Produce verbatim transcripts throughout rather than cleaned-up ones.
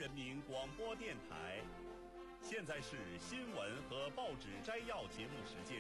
人民广播电台。现在是新闻和报纸摘要节目时间。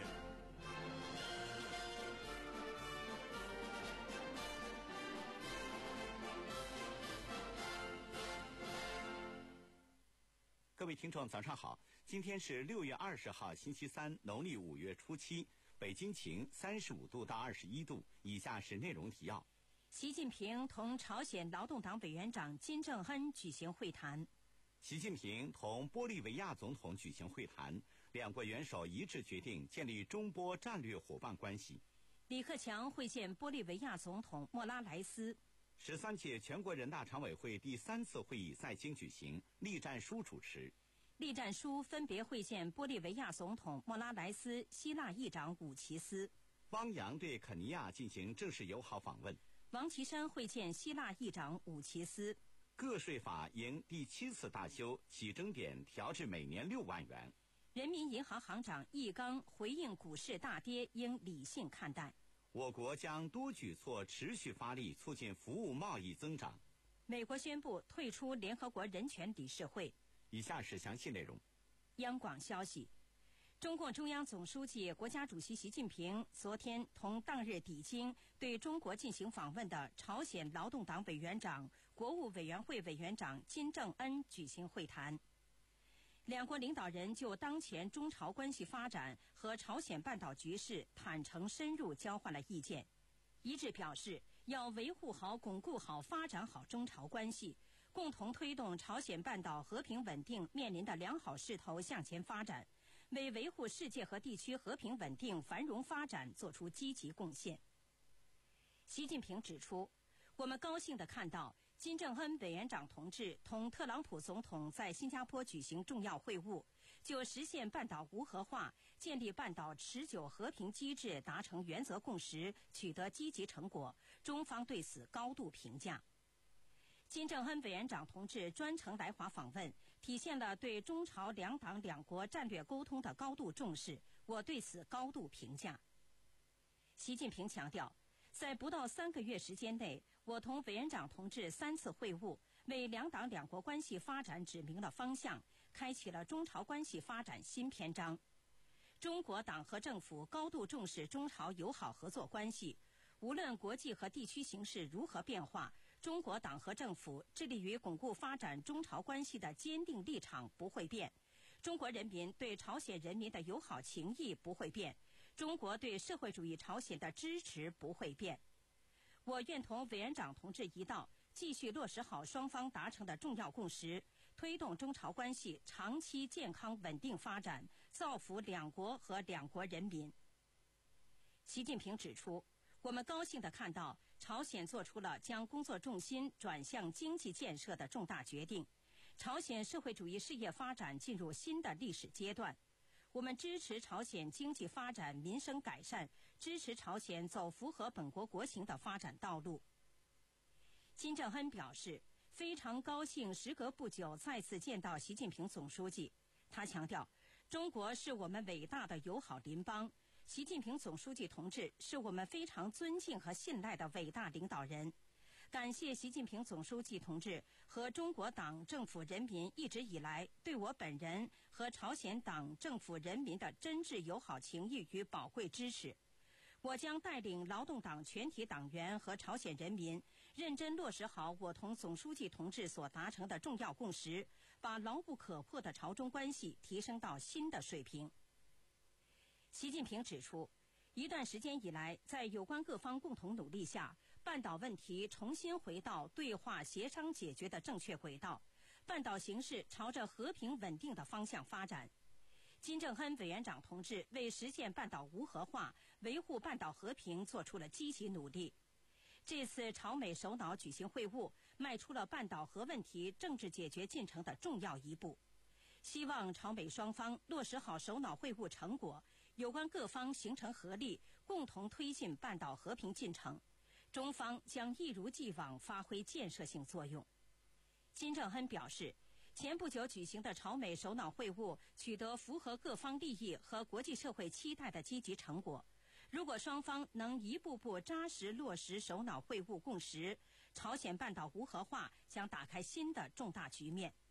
各位听众早上好，今天是六月二十号星期三，农历五月初七，北京晴，三十五度到二十一度。以下是内容提要。 习近平同朝鲜劳动党委员长金正恩举行会谈。 习近平同玻利维亚总统举行会谈，两国元首一致决定建立中玻战略伙伴关系。 李克强会见玻利维亚总统莫拉莱斯。 十三届全国人大常委会第三次会议在京举行，栗战书主持。 栗战书分别会见玻利维亚总统莫拉莱斯、希腊议长武奇斯。 汪洋对肯尼亚进行正式友好访问。 王岐山会见希腊议长武奇斯。 个税法迎第七次大修，起征点调至每年六万元。 人民银行行长易纲回应股市大跌应理性看待。 我国将多举措持续发力，促进服务贸易增长。 美国宣布退出联合国人权理事会。 以下是详细内容。 央广消息，中共中央总书记、国家主席习近平昨天同当日抵京对中国进行访问的朝鲜劳动党委员长、国务委员会委员长金正恩举行会谈。两国领导人就当前中朝关系发展和朝鲜半岛局势坦诚深入交换了意见，一致表示要维护好、巩固好、发展好中朝关系，共同推动朝鲜半岛和平稳定面临的良好势头向前发展，为维护世界和地区和平稳定繁荣发展做出积极贡献。习近平指出，我们高兴地看到金正恩委员长同志同特朗普总统在新加坡举行重要会晤，就实现半岛无核化、建立半岛持久和平机制达成原则共识，取得积极成果，中方对此高度评价。金正恩委员长同志专程来华访问，体现了对中朝两党两国战略沟通的高度重视，我对此高度评价。习近平强调，在不到三个月时间内，我同委员长同志三次会晤，为两党两国关系发展指明了方向，开启了中朝关系发展新篇章。中国党和政府高度重视中朝友好合作关系，无论国际和地区形势如何变化，中国党和政府致力于巩固发展中朝关系的坚定立场不会变。中国人民对朝鲜人民的友好情谊不会变，中国对社会主义朝鲜的支持不会变。我愿同委员长同志一道，继续落实好双方达成的重要共识，推动中朝关系长期健康稳定发展，造福两国和两国人民。习近平指出，我们高兴地看到朝鲜做出了将工作重心转向经济建设的重大决定，朝鲜社会主义事业发展进入新的历史阶段。我们支持朝鲜经济发展、民生改善，支持朝鲜走符合本国国情的发展道路。金正恩表示，非常高兴时隔不久再次见到习近平总书记。他强调，中国是我们伟大的友好邻邦，习近平总书记同志是我们非常尊敬和信赖的伟大领导人。感谢习近平总书记同志和中国党政府人民一直以来对我本人和朝鲜党政府人民的真挚友好情谊与宝贵支持。我将带领劳动党全体党员和朝鲜人民认真落实好我同总书记同志所达成的重要共识，把牢不可破的朝中关系提升到新的水平。习近平指出，一段时间以来，在有关各方共同努力下，半岛问题重新回到对话协商解决的正确轨道，半岛形势朝着和平稳定的方向发展。金正恩委员长同志为实现半岛无核化、维护半岛和平做出了积极努力。这次朝美首脑举行会晤，迈出了半岛核问题政治解决进程的重要一步。希望朝美双方落实好首脑会晤成果，有关各方形成合力，共同推进半岛和平进程。中方将一如既往发挥建设性作用。金正恩表示，前不久举行的朝美首脑会晤取得符合各方利益和国际社会期待的积极成果。如果双方能一步步扎实落实首脑会晤共识，朝鲜半岛无核化将打开新的重大局面。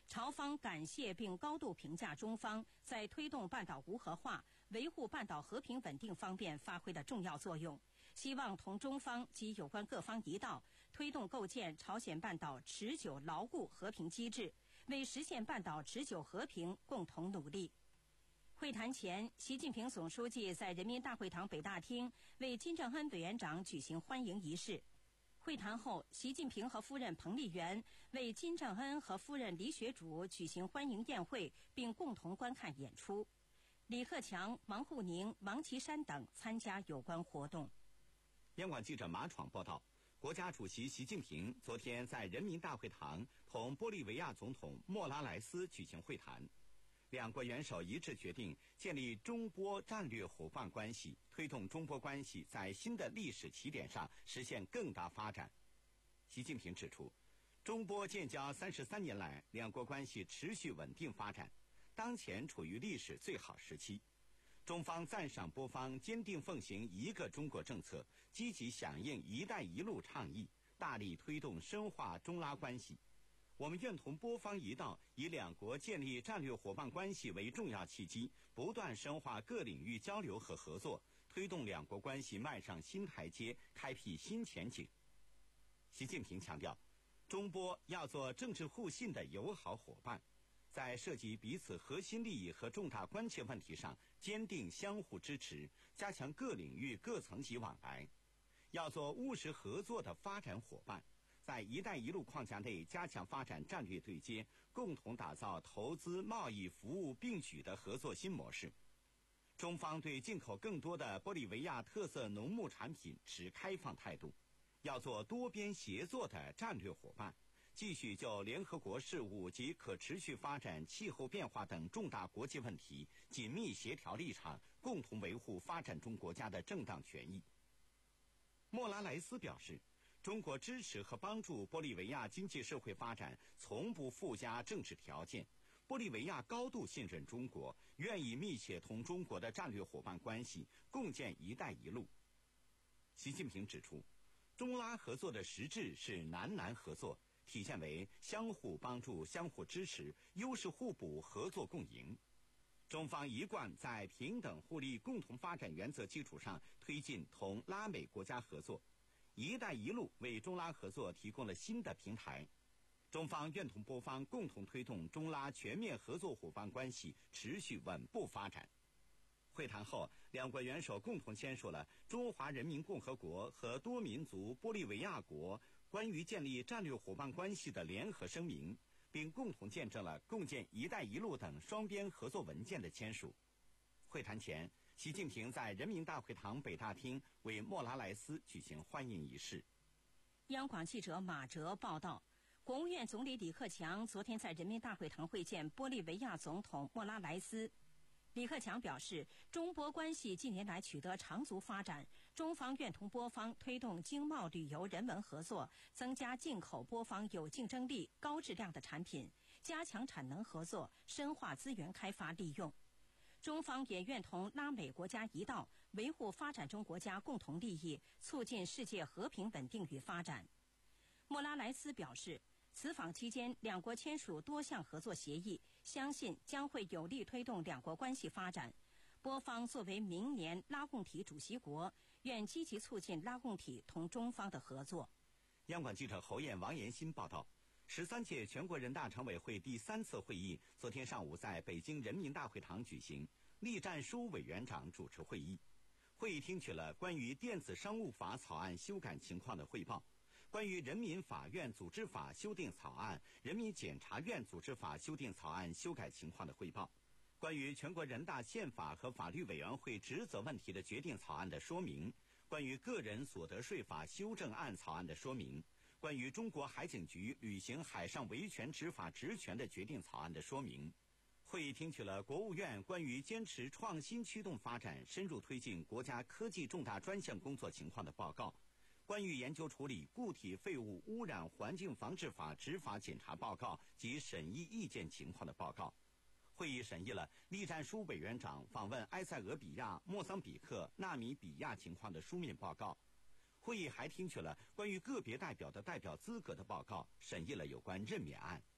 朝方感谢并高度评价中方在推动半岛无核化、维护半岛和平稳定方面发挥的重要作用，希望同中方及有关各方一道，推动构建朝鲜半岛持久牢固和平机制，为实现半岛持久和平共同努力。会谈前，习近平总书记在人民大会堂北大厅为金正恩委员长举行欢迎仪式。会谈后，习近平和夫人彭丽媛为金正恩和夫人李雪主举行欢迎宴会，并共同观看演出。李克强、王沪宁、王岐山等参加有关活动。 央广记者马闯报道，国家主席习近平昨天在人民大会堂同玻利维亚总统莫拉莱斯举行会谈。两国元首一致决定建立中波战略伙伴关系，推动中波关系在新的历史起点上实现更大发展。习近平指出，中波建交三十三年来，两国关系持续稳定发展，当前处于历史最好时期。中方赞赏波方坚定奉行一个中国政策，积极响应“一带一路”倡议，大力推动深化中拉关系。我们愿同波方一道，以两国建立战略伙伴关系为重要契机，不断深化各领域交流和合作，推动两国关系迈上新台阶，开辟新前景。习近平强调，中波要做政治互信的友好伙伴，在涉及彼此核心利益和重大关切问题上坚定相互支持，加强各领域各层级往来；要做务实合作的发展伙伴，在“一带一路”框架内加强发展战略对接，共同打造投资、贸易、服务并举的合作新模式。中方对进口更多的玻利维亚特色农牧产品持开放态度，要做多边协作的战略伙伴，继续就联合国事务及可持续发展、气候变化等重大国际问题紧密协调立场，共同维护发展中国家的正当权益。莫拉莱斯表示，中国支持和帮助玻利维亚经济社会发展，从不附加政治条件。玻利维亚高度信任中国，愿意密切同中国的战略伙伴关系，共建“一带一路”。习近平指出，中拉合作的实质是南南合作，体现为相互帮助、相互支持、优势互补、合作共赢。中方一贯在平等互利共同发展原则基础上推进同拉美国家合作，“一带一路”为中拉合作提供了新的平台。中方愿同波方共同推动中拉全面合作伙伴关系持续稳步发展。会谈后，两国元首共同签署了中华人民共和国和多民族玻利维亚国关于建立战略伙伴关系的联合声明，并共同见证了共建“一带一路”等双边合作文件的签署。会谈前，习近平在人民大会堂北大厅为莫拉莱斯举行欢迎仪式。 央广记者马哲报道，国务院总理李克强昨天在人民大会堂会见玻利维亚总统莫拉莱斯。李克强表示，中波关系近年来取得长足发展，中方愿同波方推动经贸、旅游、人文合作，增加进口波方有竞争力、高质量的产品，加强产能合作，深化资源开发利用。中方也愿同拉美国家一道，维护发展中国家共同利益，促进世界和平稳定与发展。莫拉莱斯表示，此访期间，两国签署多项合作协议，相信将会有力推动两国关系发展。波方作为明年拉共体主席国，愿积极促进拉共体同中方的合作。 央广记者侯燕、王延新报道，十三届全国人大常委会第三次会议昨天上午在北京人民大会堂举行，栗战书委员长主持会议。会议听取了关于电子商务法草案修改情况的汇报，关于人民法院组织法修订草案、人民检察院组织法修订草案修改情况的汇报，关于全国人大宪法和法律委员会职责问题的决定草案的说明，关于个人所得税法修正案草案的说明，关于中国海警局履行海上维权执法职权的决定草案的说明。会议听取了国务院关于坚持创新驱动发展，深入推进国家科技重大专项工作情况的报告，关于研究处理固体废物污染环境防治法执法检查报告及审议意见情况的报告。会议审议了栗战书委员长访问埃塞俄比亚、莫桑比克、纳米比亚情况的书面报告。会议还听取了关于个别代表的代表资格的报告，审议了有关任免案。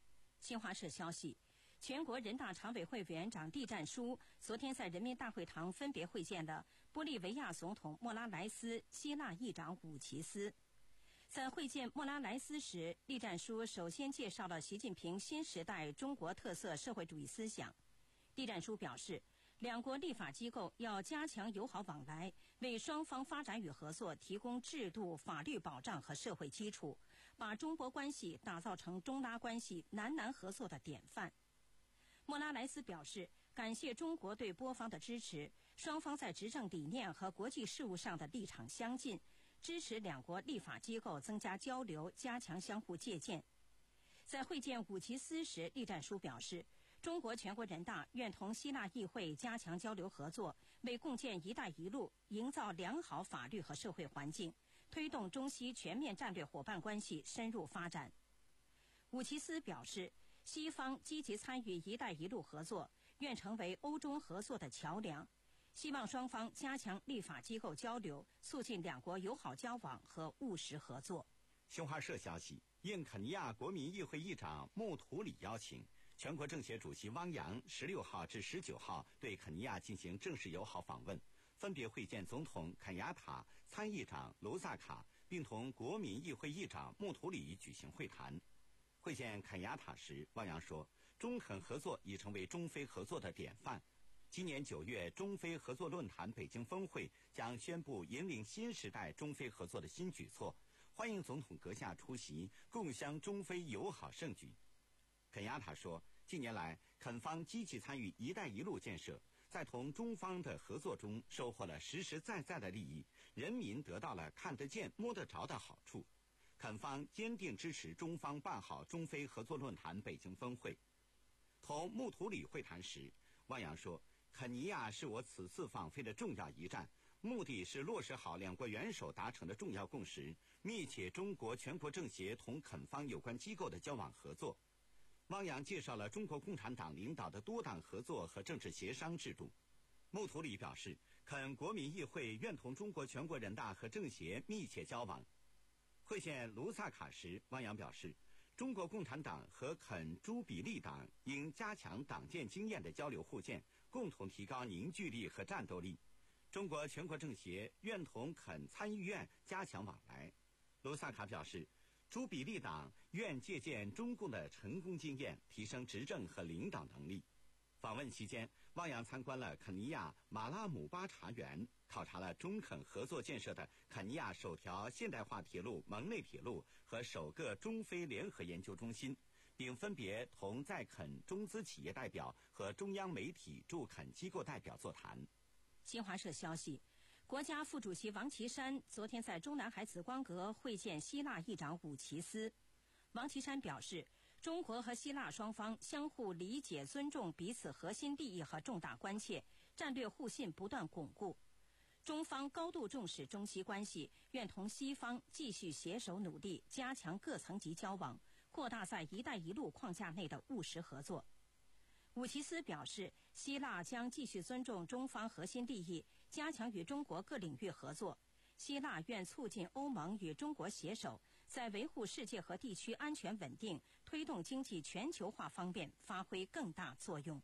新华社消息，全国人大常委会委员长栗战书昨天在人民大会堂分别会见了玻利维亚总统莫拉莱斯、希腊议长武奇斯。在会见莫拉莱斯时，栗战书首先介绍了习近平新时代中国特色社会主义思想。栗战书表示，两国立法机构要加强友好往来，为双方发展与合作提供制度、法律保障和社会基础，把中波关系打造成中拉关系南南合作的典范。莫拉莱斯表示，感谢中国对波方的支持，双方在执政理念和国际事务上的立场相近，支持两国立法机构增加交流，加强相互借鉴。在会见武奇斯时，栗战书表示，中国全国人大愿同希腊议会加强交流合作，为共建“一带一路”营造良好法律和社会环境，推动中西全面战略伙伴关系深入发展。武奇斯表示，西方积极参与“一带一路”合作，愿成为欧中合作的桥梁，希望双方加强立法机构交流，促进两国友好交往和务实合作。 新华社消息，应肯尼亚国民议会议长穆图里邀请，全国政协主席汪洋十六号至十九号对肯尼亚进行正式友好访问，分别会见总统肯亚塔、参议长卢萨卡，并同国民议会议长穆图里举行会谈。会见肯亚塔时，汪洋说，中肯合作已成为中非合作的典范。今年九月，中非合作论坛北京峰会将宣布引领新时代中非合作的新举措，欢迎总统阁下出席，共襄中非友好盛举。肯亚塔说，近年来肯方积极参与“一带一路”建设，在同中方的合作中收获了实实在在的利益，人民得到了看得见摸得着的好处。肯方坚定支持中方办好中非合作论坛北京峰会。同穆图里会谈时，汪洋说，肯尼亚是我此次访菲的重要一站，目的是落实好两国元首达成的重要共识，密切中国全国政协同肯方有关机构的交往合作。汪洋介绍了中国共产党领导的多党合作和政治协商制度。穆图里表示，肯国民议会愿同中国全国人大和政协密切交往。会见卢萨卡时，汪洋表示，中国共产党和肯朱比利党应加强党建经验的交流互鉴，共同提高凝聚力和战斗力。中国全国政协愿同肯参议院加强往来。卢萨卡表示，朱比利党愿借鉴中共的成功经验，提升执政和领导能力。访问期间，汪洋参观了肯尼亚马拉姆巴茶园，考察了中肯合作建设的肯尼亚首条现代化铁路蒙内铁路和首个中非联合研究中心，并分别同在肯中资企业代表和中央媒体驻肯机构代表座谈。 新华社消息，国家副主席王岐山昨天在中南海紫光阁会见希腊议长武奇斯。王岐山表示，中国和希腊双方相互理解、尊重彼此核心利益和重大关切，战略互信不断巩固。中方高度重视中西关系，愿同西方继续携手努力，加强各层级交往，扩大在“一带一路”框架内的务实合作。武奇斯表示，希腊将继续尊重中方核心利益，加强与中国各领域合作。希腊愿促进欧盟与中国携手，在维护世界和地区安全稳定、推动经济全球化方面发挥更大作用。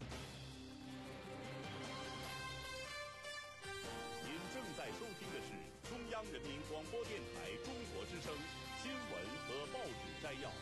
您正在收听的是中央人民广播电台中国之声新闻和报纸摘要。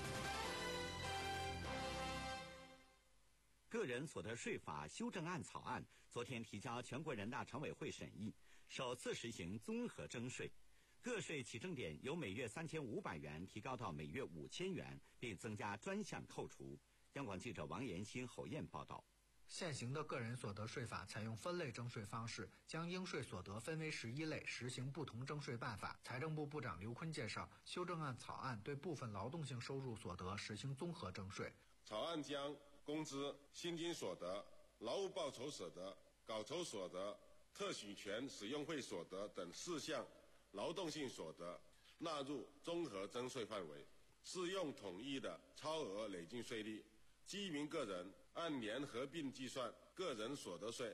个人所得税法修正案草案昨天提交全国人大常委会审议，首次实行综合征税，个税起征点由每月三千五百元提高到每月五千元，并增加专项扣除。央广记者王延新、侯燕报道。 现行的个人所得税法采用分类征税方式，将应税所得分为十一类，实行不同征税办法。财政部部长刘昆介绍，修正案草案对部分劳动性收入所得实行综合征税。 草案将工资、薪金所得、劳务报酬所得、稿酬所得、特许权使用费所得等四项劳动性所得纳入综合征税范围，适用统一的超额累进税率。基民个人按年合并计算个人所得税。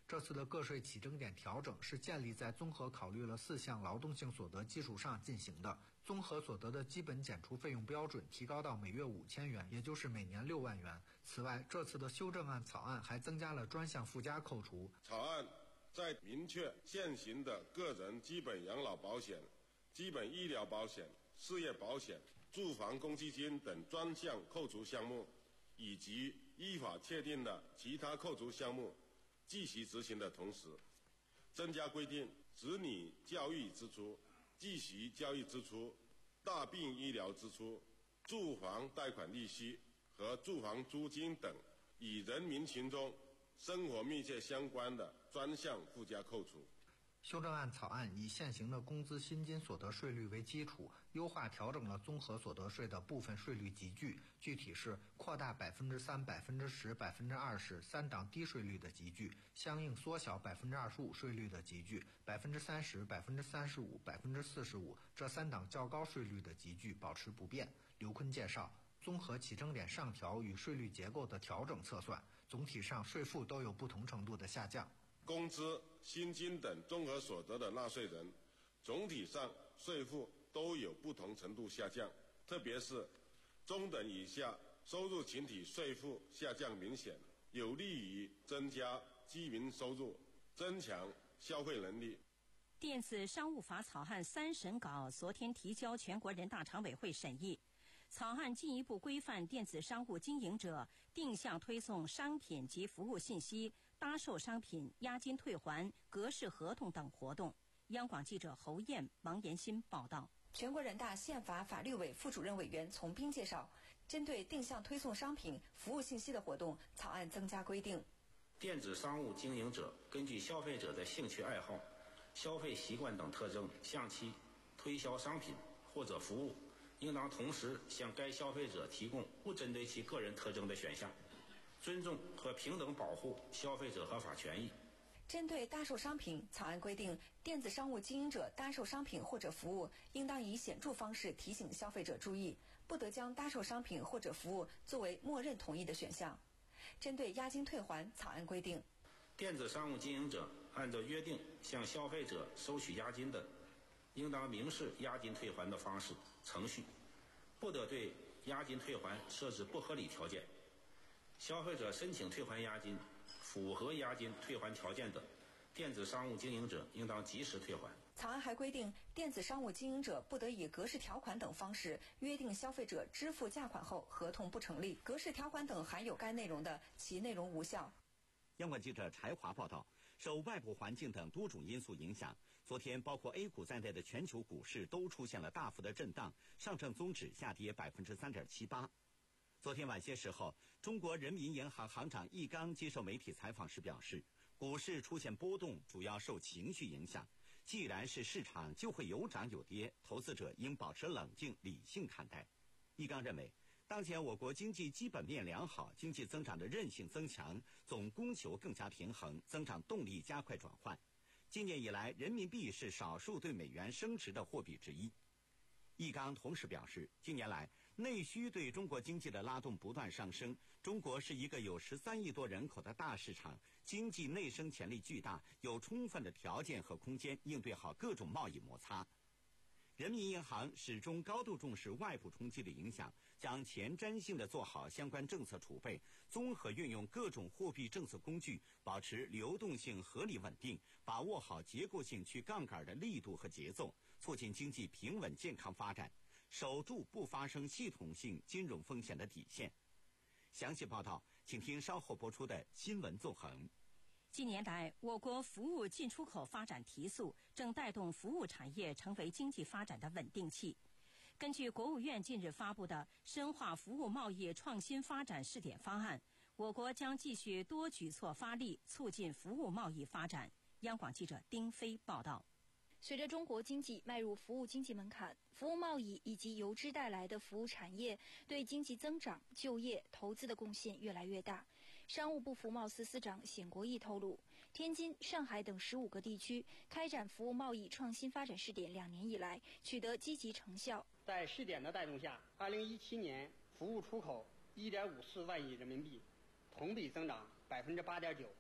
这次的个税起征点调整是建立在综合考虑了四项劳动性所得基础上进行的。综合所得的基本减除费用标准提高到每月五千元，也就是每年六万元。此外，这次的修正案草案还增加了专项附加扣除。 草案在明确现行的个人基本养老保险、基本医疗保险、失业保险、住房公积金等专项扣除项目，以及依法确定的其他扣除项目继续执行的同时，增加规定子女教育支出、继续教育支出、大病医疗支出、住房贷款利息和住房租金等与人民群众生活密切相关的专项附加扣除。 修正案草案以现行的工资薪金所得税率为基础，优化调整了综合所得税的部分税率集聚，具体是扩大百分之三、百分之十、百分之二十三档低税率的集聚，相应缩小百分之二十五税率的集聚，百分之三十、百分之三十五、百分之四十五这三档较高税率的集聚保持不变。刘坤介绍，综合起征点上调与税率结构的调整测算，总体上税负都有不同程度的下降。 工资、薪金等综合所得的纳税人，总体上税负都有不同程度下降，特别是中等以下收入群体税负下降明显，有利于增加居民收入，增强消费能力。 电子商务法草案三审稿昨天提交全国人大常委会审议。草案进一步规范电子商务经营者定向推送商品及服务信息、搭售商品、押金退还、格式合同等活动。央广记者侯艳、王延新报道。 全国人大宪法法律委副主任委员丛斌介绍，针对定向推送商品、服务信息的活动，草案增加规定。 电子商务经营者根据消费者的兴趣爱好、消费习惯等特征，向其推销商品或者服务，应当同时向该消费者提供不针对其个人特征的选项，尊重和平等保护消费者合法权益。 针对搭售商品，草案规定，电子商务经营者搭售商品或者服务，应当以显著方式提醒消费者注意，不得将搭售商品或者服务作为默认同意的选项。针对押金退还，草案规定， 电子商务经营者按照约定向消费者收取押金的，应当明示押金退还的方式、程序，不得对押金退还设置不合理条件。消费者申请退还押金，符合押金退还条件的，电子商务经营者应当及时退还。 草案还规定，电子商务经营者不得以格式条款等方式约定消费者支付价款后，合同不成立；格式条款等含有该内容的，其内容无效。 央广记者柴华报道，受外部环境等多种因素影响，昨天包括 A 股在内的全球股市都出现了大幅的震荡，上证综指下跌百分之三点七八。昨天晚些时候，中国人民银行行长易纲接受媒体采访时表示，股市出现波动主要受情绪影响，既然是市场就会有涨有跌，投资者应保持冷静理性看待。易纲认为，当前我国经济基本面良好，经济增长的韧性增强，总供求更加平衡，增长动力加快转换。今年以来，人民币是少数对美元升值的货币之一。易纲同时表示，近年来内需对中国经济的拉动不断上升，中国是一个有十三亿多人口的大市场，经济内生潜力巨大，有充分的条件和空间应对好各种贸易摩擦。人民银行始终高度重视外部冲击的影响，将前瞻性地做好相关政策储备，综合运用各种货币政策工具，保持流动性合理稳定，把握好结构性去杠杆的力度和节奏，促进经济平稳健康发展，守住不发生系统性金融风险的底线。详细报道，请听稍后播出的新闻纵横。 近年来，我国服务进出口发展提速，正带动服务产业成为经济发展的稳定器。根据国务院近日发布的《深化服务贸易创新发展试点方案》，我国将继续多举措发力，促进服务贸易发展。央广记者丁飞报道。 随着中国经济迈入服务经济门槛，服务贸易以及由之带来的服务产业对经济增长、就业、投资的贡献越来越大。商务部服贸司司长冼国义透露，天津、上海等十五个地区开展服务贸易创新发展试点两年以来，取得积极成效。 在试点的带动下，二零一七年服务出口一点五四万亿人民币，同比增长百分之八点九，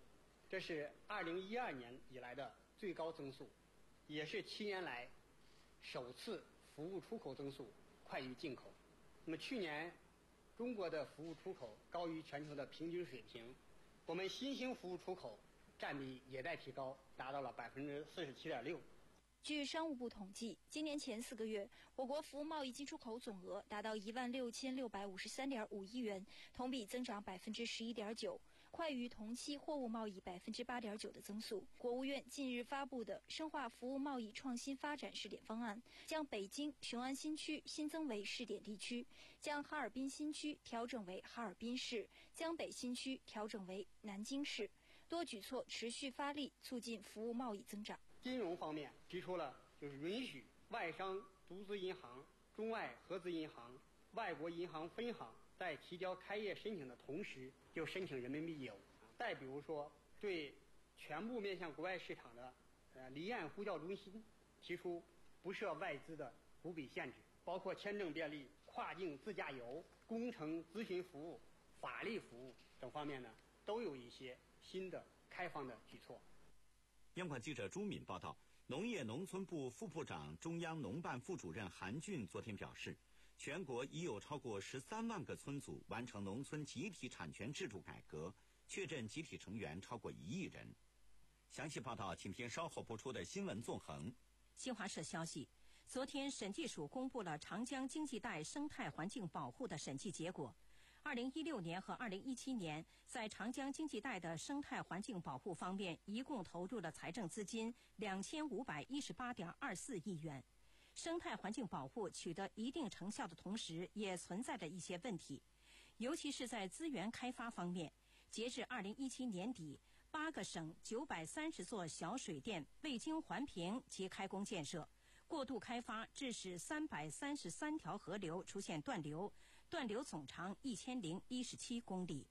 这是二零一二年以来的最高增速，也是七年来首次服务出口增速快于进口。那么去年中国的服务出口高于全球的平均水平，我们新兴服务出口占比也在提高，达到了百分之四十七点六。 据商务部统计，今年前四个月，我国服务贸易进出口总额达到一万六千六百五十三点五亿元，同比增长百分之十一点九，快于同期货物贸易百分之八点九的增速。国务院近日发布的深化服务贸易创新发展试点方案，将北京雄安新区新增为试点地区，将哈尔滨新区调整为哈尔滨市，江北新区调整为南京市，多举措持续发力，促进服务贸易增长。 金融方面提出了就是允许外商独资银行、中外合资银行、外国银行分行在提交开业申请的同时就申请人民币业务。再比如说，对全部面向国外市场的呃离岸呼叫中心提出不设外资的股比限制，包括签证便利、跨境自驾游、工程咨询服务、法律服务等方面呢，都有一些新的开放的举措。 央广记者朱敏报道，农业农村部副部长、中央农办副主任韩俊昨天表示，全国已有超过十三万个村组完成农村集体产权制度改革，确认集体成员超过一亿人。详细报道，请听稍后播出的新闻纵横。 新华社消息，昨天审计署公布了长江经济带生态环境保护的审计结果。二零一六年和二零一七年，在长江经济带的生态环境保护方面，一共投入了财政资金两千五百一十八点二四亿元。生态环境保护取得一定成效的同时，也存在着一些问题，尤其是在资源开发方面。截至二零一七年底，八个省九百三十座小水电未经环评即开工建设，过度开发致使三百三十三条河流出现断流，断流总长一千零一十七公里。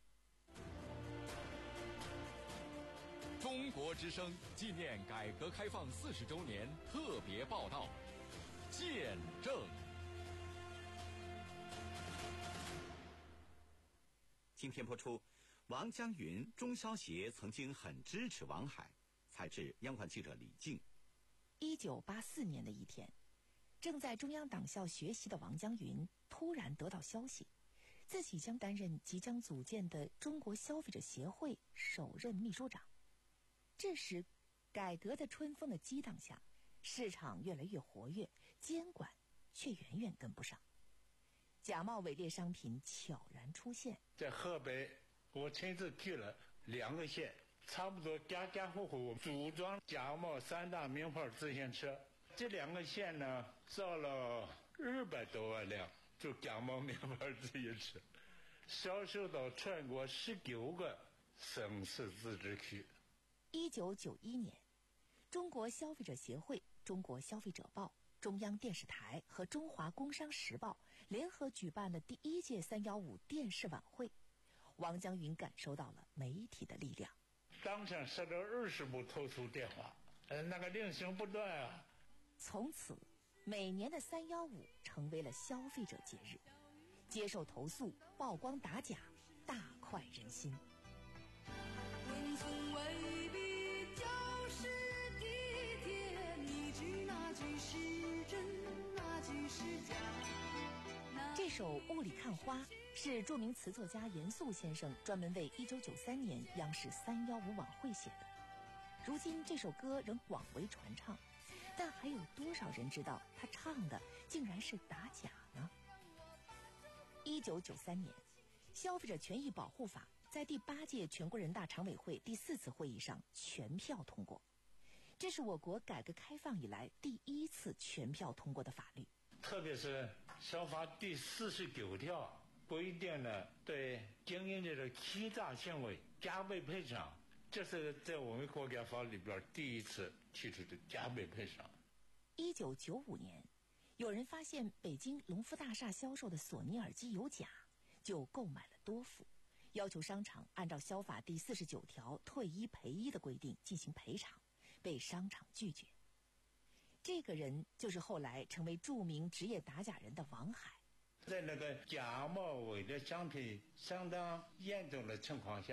中国之声纪念改革开放四十周年特别报道，见证。 今天播出，王江云、钟消协曾经很支持王海。采制央广记者李静。 一九八四年的一天，正在中央党校学习的王江云突然得到消息，自己将担任即将组建的中国消费者协会首任秘书长。这时，改革的春风的激荡下，市场越来越活跃，监管却远远跟不上。假冒伪劣商品悄然出现。 在河北，我亲自去了两个县，差不多家家户户组装假冒三大名牌自行车。这两个县呢，造了二百多万辆就假冒名牌自行车，销售到全国十九个省市自治区。 一九九一年，中国消费者协会、中国消费者报、中央电视台和中华工商时报联合举办了第一届三幺五电视晚会。王江云感受到了媒体的力量， 当场收到二十部投诉电话，呃，那个铃声不断啊。 从此，每年的三幺五成为了消费者节日，接受投诉、曝光打假，大快人心。 文从未必就是体贴，你知那句是真，那句是假。 这首《雾里看花》是著名词作家严肃先生专门为一九九三年央视三幺五晚会写的。如今这首歌仍广为传唱，但还有多少人知道他唱的竟然是打假呢？一九九三年，《消费者权益保护法》在第八届全国人大常委会第四次会议上全票通过，这是我国改革开放以来第一次全票通过的法律。 特别是消法第四十九条规定了对经营者的欺诈行为加倍赔偿，这是在我们国家法里边第一次提出的加倍赔偿。 一九九五年，有人发现北京隆福大厦销售的索尼耳机有假，就购买了多副，要求商场按照消法第四十九条退一赔一的规定进行赔偿，被商场拒绝。这个人就是后来成为著名职业打假人的王海。 在那个假冒伪劣商品相当严重的情况下，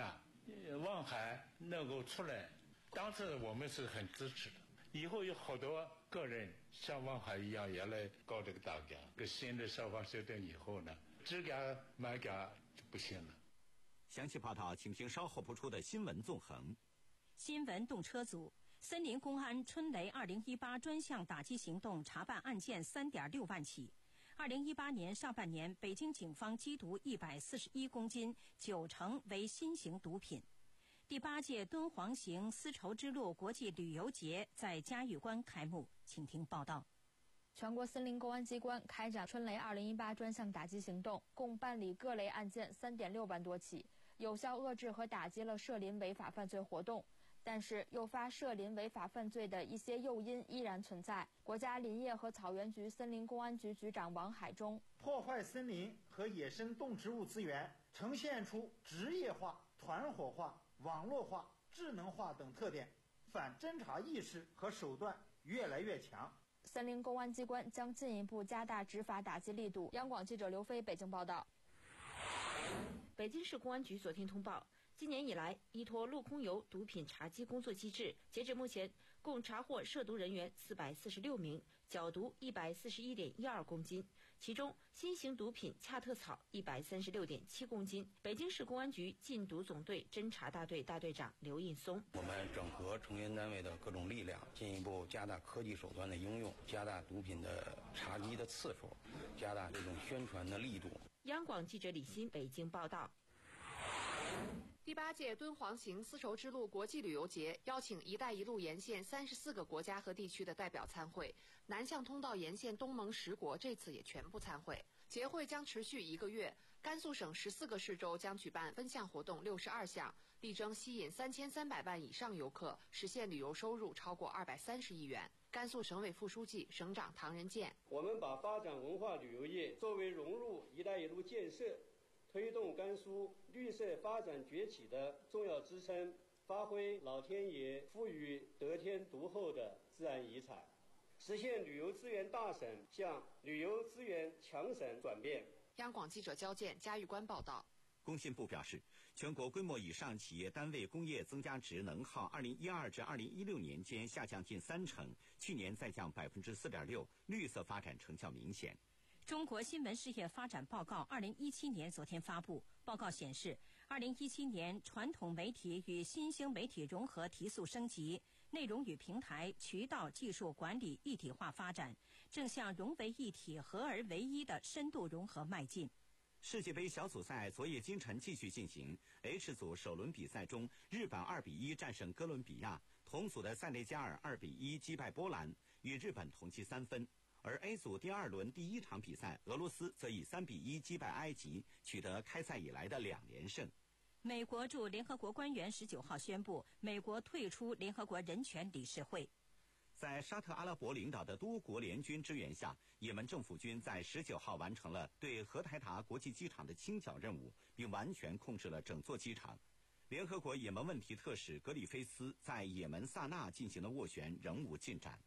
望海能够出来，当时我们是很支持的。以后有好多个人像望海一样也来搞这个大家。这新的消防修订以后呢，只家满家就不行了。 详细报道，请听稍后播出的新闻纵横。 新闻动车组。森林公安春雷二零一八专项打击行动查办案件三点六万起。二零一八年上半年，北京警方缉毒一百四十一公斤，九成为新型毒品。第八届敦煌行丝绸之路国际旅游节在嘉峪关开幕，请听报道。 全国森林公安机关开展春雷二零一八专项打击行动，共办理各类案件三点六万多起，有效遏制和打击了涉林违法犯罪活动。但是，诱发涉林违法犯罪的一些诱因依然存在。国家林业和草原局森林公安局局长王海忠： 破坏森林和野生动植物资源，呈现出职业化、团伙化、网络化、智能化等特点，反侦查意识和手段越来越强。 森林公安机关将进一步加大执法打击力度。央广记者刘飞北京报道。 北京市公安局昨天通报，今年以来，依托陆空游毒品查缉工作机制，截至目前，共查获涉毒人员四百四十六名，缴毒一百四十一点一二公斤，其中新型毒品恰特草一百三十六点七公斤。北京市公安局禁毒总队侦查大队大队长刘印松： 我们整合成员单位的各种力量，进一步加大科技手段的应用，加大毒品的查缉的次数，加大这种宣传的力度。 央广记者李欣北京报道。 第八届敦煌行丝绸之路国际旅游节邀请“一带一路”沿线三十四个国家和地区的代表参会，南向通道沿线东盟十国这次也全部参会。节会将持续一个月，甘肃省十四个市州将举办分项活动六十二项，力争吸引三千三百万以上游客，实现旅游收入超过二百三十亿元。甘肃省委副书记、省长唐仁健： 我们把发展文化旅游业作为融入“一带一路”建设，推动甘肃绿色发展崛起的重要支撑，发挥老天爷赋予得天独厚的自然遗产，实现旅游资源大省向旅游资源强省转变。 央广记者焦健嘉峪关报道。 工信部表示，全国规模以上企业单位工业增加值能耗二零一二至二零一六年间下降近三成，去年再降百分之四点六，绿色发展成效明显。 中国新闻事业发展报告二零一七年昨天发布，报告显示，二零一七年传统媒体与新兴媒体融合提速升级，内容与平台、渠道、技术管理一体化发展，正向融为一体、合而为一的深度融合迈进。 世界杯小组赛昨夜今晨继续进行 ，H 组首轮比赛中，日本二比一战胜哥伦比亚，同组的塞内加尔二比一击败波兰，与日本同积三分。而 A 组第二轮第一场比赛，俄罗斯则以三比一击败埃及，取得开赛以来的两连胜。 美国驻联合国官员十九号宣布，美国退出联合国人权理事会。 在沙特阿拉伯领导的多国联军支援下，也门政府军在十九号完成了对荷台达国际机场的清剿任务，并完全控制了整座机场。联合国也门问题特使格里菲斯在也门萨那进行的斡旋仍无进展。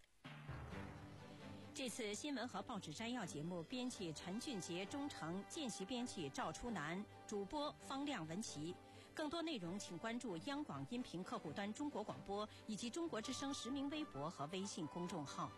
这次新闻和报纸摘要节目，编辑陈俊杰、钟诚，见习编辑赵初南，主播方亮、文琪。更多内容请关注央广音频客户端中国广播以及中国之声实名微博和微信公众号。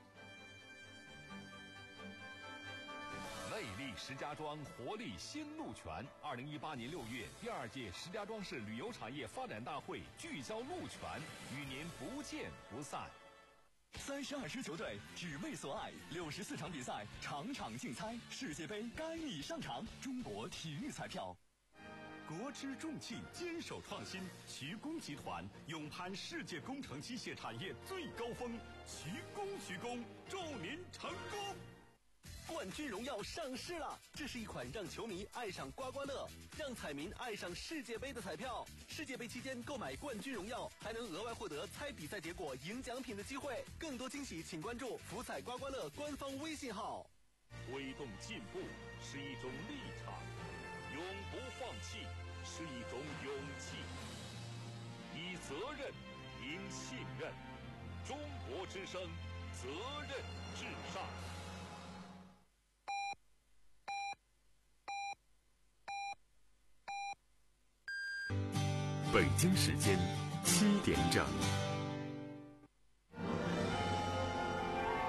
魅力石家庄，活力新路权。二零一八年六月，第二届石家庄市旅游产业发展大会聚焦路权，与您不见不散。 三十二支球队只为所爱，六十四场比赛，场场竞猜，世界杯该你上场。中国体育彩票。 国之重器，坚守创新。徐工集团勇攀世界工程机械产业最高峰，徐工徐工，祝您成功！ 冠军荣耀上市了，这是一款让球迷爱上刮刮乐，让彩民爱上世界杯的彩票。世界杯期间购买冠军荣耀，还能额外获得猜比赛结果、赢奖品的机会。更多惊喜，请关注福彩刮刮乐官方微信号。 推动进步是一种立场，永不放弃是一种勇气。以责任赢信任，中国之声，责任至上。 北京时间七点整。